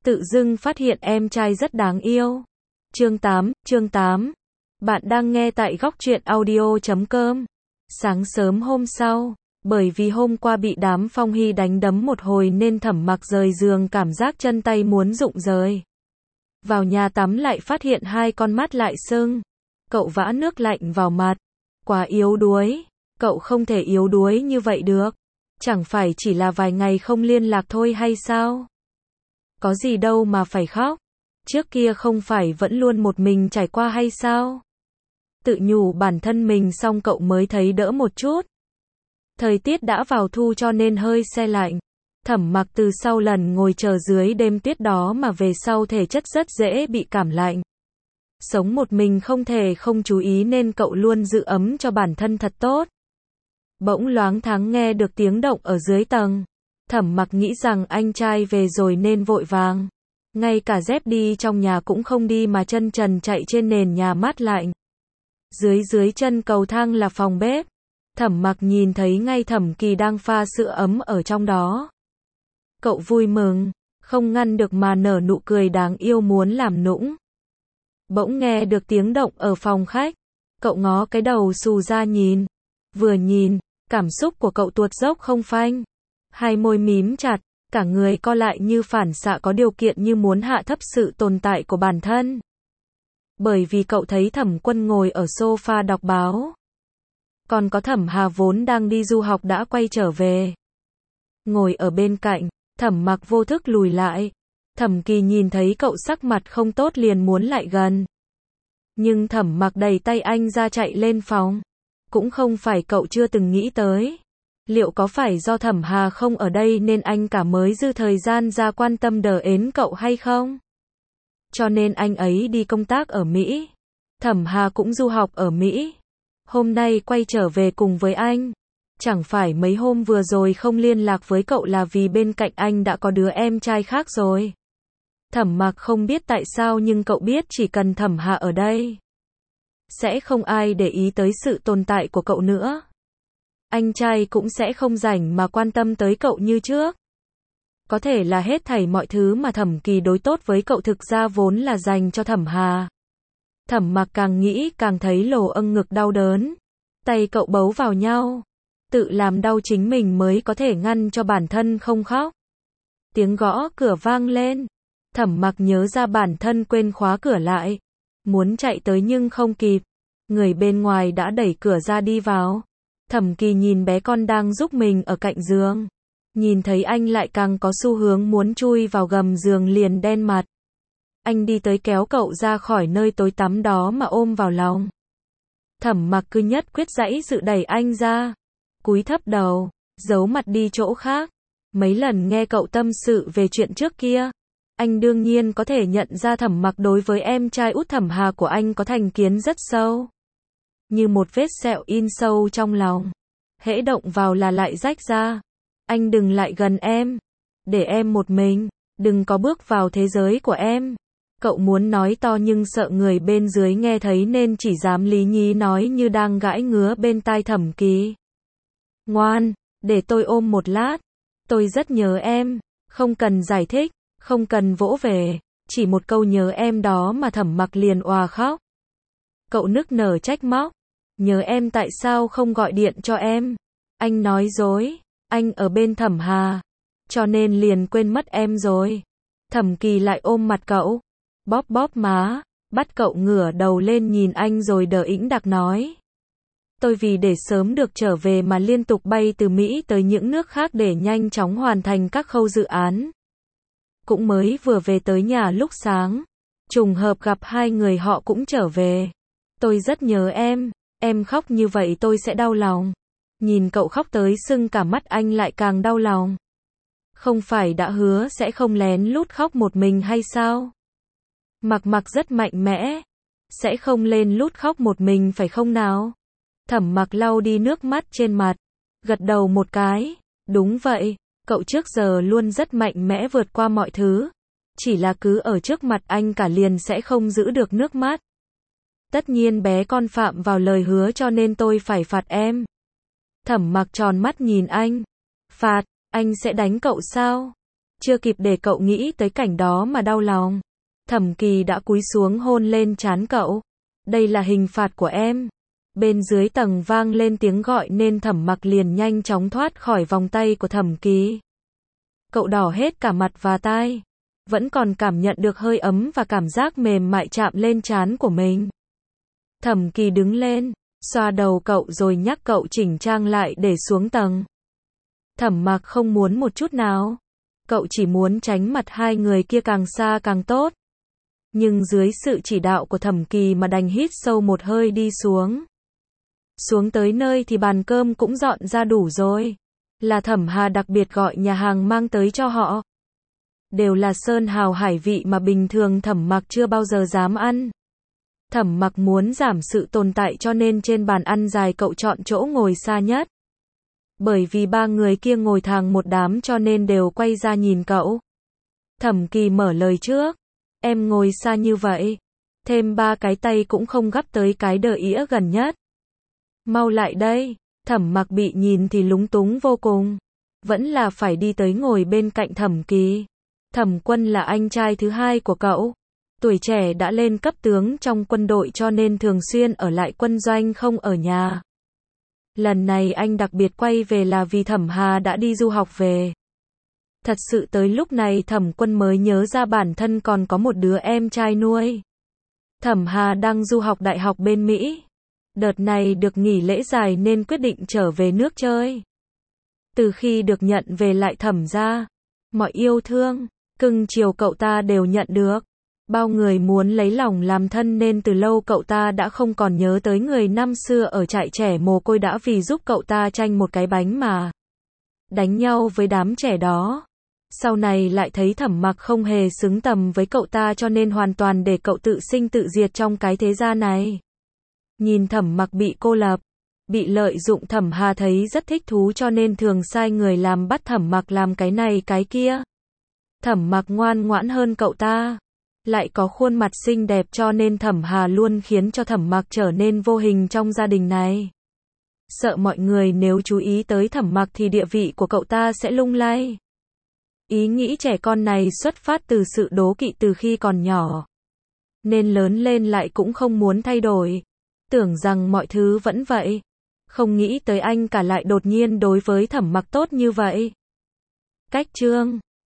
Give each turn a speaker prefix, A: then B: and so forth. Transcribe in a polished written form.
A: tự dưng phát hiện em trai rất đáng yêu. Chương 8. Bạn đang nghe tại góc truyện audio.com. Sáng sớm hôm sau, bởi vì hôm qua bị đám Phong Hy đánh đấm một hồi nên Thẩm Mặc rời giường cảm giác chân tay muốn rụng rời. Vào nhà tắm lại phát hiện hai con mắt lại sưng. Cậu vã nước lạnh vào mặt. Quá yếu đuối. Cậu không thể yếu đuối như vậy được. Chẳng phải chỉ là vài ngày không liên lạc thôi hay sao? Có gì đâu mà phải khóc. Trước kia không phải vẫn luôn một mình trải qua hay sao? Tự nhủ bản thân mình xong cậu mới thấy đỡ một chút. Thời tiết đã vào thu cho nên hơi se lạnh. Thẩm Mặc từ sau lần ngồi chờ dưới đêm tuyết đó mà về sau thể chất rất dễ bị cảm lạnh. Sống một mình không thể không chú ý nên cậu luôn giữ ấm cho bản thân thật tốt. Bỗng loáng thoáng nghe được tiếng động ở dưới tầng. Thẩm Mặc nghĩ rằng anh trai về rồi nên vội vàng. Ngay cả dép đi trong nhà cũng không đi mà chân trần chạy trên nền nhà mát lạnh. Dưới chân cầu thang là phòng bếp. Thẩm Mặc nhìn thấy ngay Thẩm Kỳ đang pha sữa ấm ở trong đó. Cậu vui mừng, không ngăn được mà nở nụ cười đáng yêu muốn làm nũng. Bỗng nghe được tiếng động ở phòng khách. Cậu ngó cái đầu xù ra nhìn. Vừa nhìn, cảm xúc của cậu tuột dốc không phanh. Hai môi mím chặt, cả người co lại như phản xạ có điều kiện như muốn hạ thấp sự tồn tại của bản thân. Bởi vì cậu thấy Thẩm Quân ngồi ở sofa đọc báo. Còn có Thẩm Hà vốn đang đi du học đã quay trở về. Ngồi ở bên cạnh, Thẩm Mặc vô thức lùi lại. Thẩm Kỳ nhìn thấy cậu sắc mặt không tốt liền muốn lại gần. Nhưng Thẩm Mặc đẩy tay anh ra chạy lên phòng. Cũng không phải cậu chưa từng nghĩ tới. Liệu có phải do Thẩm Hà không ở đây nên anh cả mới dư thời gian ra quan tâm đờ ến cậu hay không? Cho nên anh ấy đi công tác ở Mỹ. Thẩm Hà cũng du học ở Mỹ. Hôm nay quay trở về cùng với anh. Chẳng phải mấy hôm vừa rồi không liên lạc với cậu là vì bên cạnh anh đã có đứa em trai khác rồi. Thẩm Mặc không biết tại sao nhưng cậu biết chỉ cần Thẩm Hà ở đây, sẽ không ai để ý tới sự tồn tại của cậu nữa. Anh trai cũng sẽ không rảnh mà quan tâm tới cậu như trước. Có thể là hết thảy mọi thứ mà Thẩm Kỳ đối tốt với cậu thực ra vốn là dành cho Thẩm Hà. Thẩm Mặc càng nghĩ càng thấy lồ âng ngực đau đớn. Tay cậu bấu vào nhau. Tự làm đau chính mình mới có thể ngăn cho bản thân không khóc. Tiếng gõ cửa vang lên. Thẩm Mặc nhớ ra bản thân quên khóa cửa lại. Muốn chạy tới nhưng không kịp. Người bên ngoài đã đẩy cửa ra đi vào. Thẩm Kỳ nhìn bé con đang giúp mình ở cạnh giường. Nhìn thấy anh lại càng có xu hướng muốn chui vào gầm giường liền đen mặt. Anh đi tới kéo cậu ra khỏi nơi tối tăm đó mà ôm vào lòng. Thẩm Mặc cứ nhất quyết giãy dự đẩy anh ra. Cúi thấp đầu, giấu mặt đi chỗ khác. Mấy lần nghe cậu tâm sự về chuyện trước kia. Anh đương nhiên có thể nhận ra Thẩm Mặc đối với em trai út Thẩm Hà của anh có thành kiến rất sâu. Như một vết sẹo in sâu trong lòng. Hễ động vào là lại rách ra. Anh đừng lại gần em. Để em một mình. Đừng có bước vào thế giới của em. Cậu muốn nói to nhưng sợ người bên dưới nghe thấy nên chỉ dám lý nhí nói như đang gãi ngứa bên tai Thẩm Kỳ. Ngoan, để tôi ôm một lát. Tôi rất nhớ em. Không cần giải thích, không cần vỗ về. Chỉ một câu nhớ em đó mà Thẩm Mặc liền òa khóc. Cậu nức nở trách móc. Nhớ em tại sao không gọi điện cho em? Anh nói dối. Anh ở bên Thẩm Hà. Cho nên liền quên mất em rồi. Thẩm Kỳ lại ôm mặt cậu. Bóp bóp má. Bắt cậu ngửa đầu lên nhìn anh rồi đờ ĩnh đặc nói. Tôi vì để sớm được trở về mà liên tục bay từ Mỹ tới những nước khác để nhanh chóng hoàn thành các khâu dự án. Cũng mới vừa về tới nhà lúc sáng. Trùng hợp gặp hai người họ cũng trở về. Tôi rất nhớ em khóc như vậy tôi sẽ đau lòng. Nhìn cậu khóc tới sưng cả mắt anh lại càng đau lòng. Không phải đã hứa sẽ không lén lút khóc một mình hay sao? Mặc rất mạnh mẽ. Sẽ không lên lút khóc một mình phải không nào? Thẩm Mặc lau đi nước mắt trên mặt. Gật đầu một cái. Đúng vậy, cậu trước giờ luôn rất mạnh mẽ vượt qua mọi thứ. Chỉ là cứ ở trước mặt anh cả liền sẽ không giữ được nước mắt. Tất nhiên bé con phạm vào lời hứa cho nên tôi phải phạt em. Thẩm Mặc tròn mắt nhìn anh. Phạt, anh sẽ đánh cậu sao? Chưa kịp để cậu nghĩ tới cảnh đó mà đau lòng. Thẩm Kỳ đã cúi xuống hôn lên trán cậu. Đây là hình phạt của em. Bên dưới tầng vang lên tiếng gọi nên Thẩm Mặc liền nhanh chóng thoát khỏi vòng tay của Thẩm Kỳ. Cậu đỏ hết cả mặt và tai. Vẫn còn cảm nhận được hơi ấm và cảm giác mềm mại chạm lên trán của mình. Thẩm Kỳ đứng lên, xoa đầu cậu rồi nhắc cậu chỉnh trang lại để xuống tầng. Thẩm Mặc không muốn một chút nào. Cậu chỉ muốn tránh mặt hai người kia càng xa càng tốt. Nhưng dưới sự chỉ đạo của Thẩm Kỳ mà đành hít sâu một hơi đi xuống. Xuống tới nơi thì bàn cơm cũng dọn ra đủ rồi. Là Thẩm Hà đặc biệt gọi nhà hàng mang tới cho họ. Đều là sơn hào hải vị mà bình thường Thẩm Mặc chưa bao giờ dám ăn. Thẩm Mặc muốn giảm sự tồn tại cho nên trên bàn ăn dài cậu chọn chỗ ngồi xa nhất. Bởi vì ba người kia ngồi thẳng một đám cho nên đều quay ra nhìn cậu. Thẩm Kỳ mở lời trước. Em ngồi xa như vậy. Thêm ba cái tay cũng không gắp tới cái đờ ĩa gần nhất. Mau lại đây. Thẩm Mặc bị nhìn thì lúng túng vô cùng. Vẫn là phải đi tới ngồi bên cạnh Thẩm Kỳ. Thẩm Quân là anh trai thứ hai của cậu. Tuổi trẻ đã lên cấp tướng trong quân đội cho nên thường xuyên ở lại quân doanh không ở nhà. Lần này anh đặc biệt quay về là vì Thẩm Hà đã đi du học về. Thật sự tới lúc này Thẩm Quân mới nhớ ra bản thân còn có một đứa em trai nuôi. Thẩm Hà đang du học đại học bên Mỹ. Đợt này được nghỉ lễ dài nên quyết định trở về nước chơi. Từ khi được nhận về lại Thẩm gia, mọi yêu thương, cưng chiều cậu ta đều nhận được. Bao người muốn lấy lòng làm thân nên từ lâu cậu ta đã không còn nhớ tới người năm xưa ở trại trẻ mồ côi đã vì giúp cậu ta tranh một cái bánh mà đánh nhau với đám trẻ đó. Sau này lại thấy Thẩm Mặc không hề xứng tầm với cậu ta cho nên hoàn toàn để cậu tự sinh tự diệt trong cái thế gian này. Nhìn Thẩm Mặc bị cô lập, bị lợi dụng, Thẩm Hà thấy rất thích thú cho nên thường sai người làm bắt Thẩm Mặc làm cái này cái kia. Thẩm Mặc ngoan ngoãn hơn cậu ta, lại có khuôn mặt xinh đẹp cho nên Thẩm Hà luôn khiến cho Thẩm Mặc trở nên vô hình trong gia đình này. Sợ mọi người nếu chú ý tới Thẩm Mặc thì địa vị của cậu ta sẽ lung lay. Ý nghĩ trẻ con này xuất phát từ sự đố kỵ từ khi còn nhỏ. Nên lớn lên lại cũng không muốn thay đổi. Tưởng rằng mọi thứ vẫn vậy. Không nghĩ tới anh cả lại đột nhiên đối với Thẩm Mặc tốt như vậy. Cách chương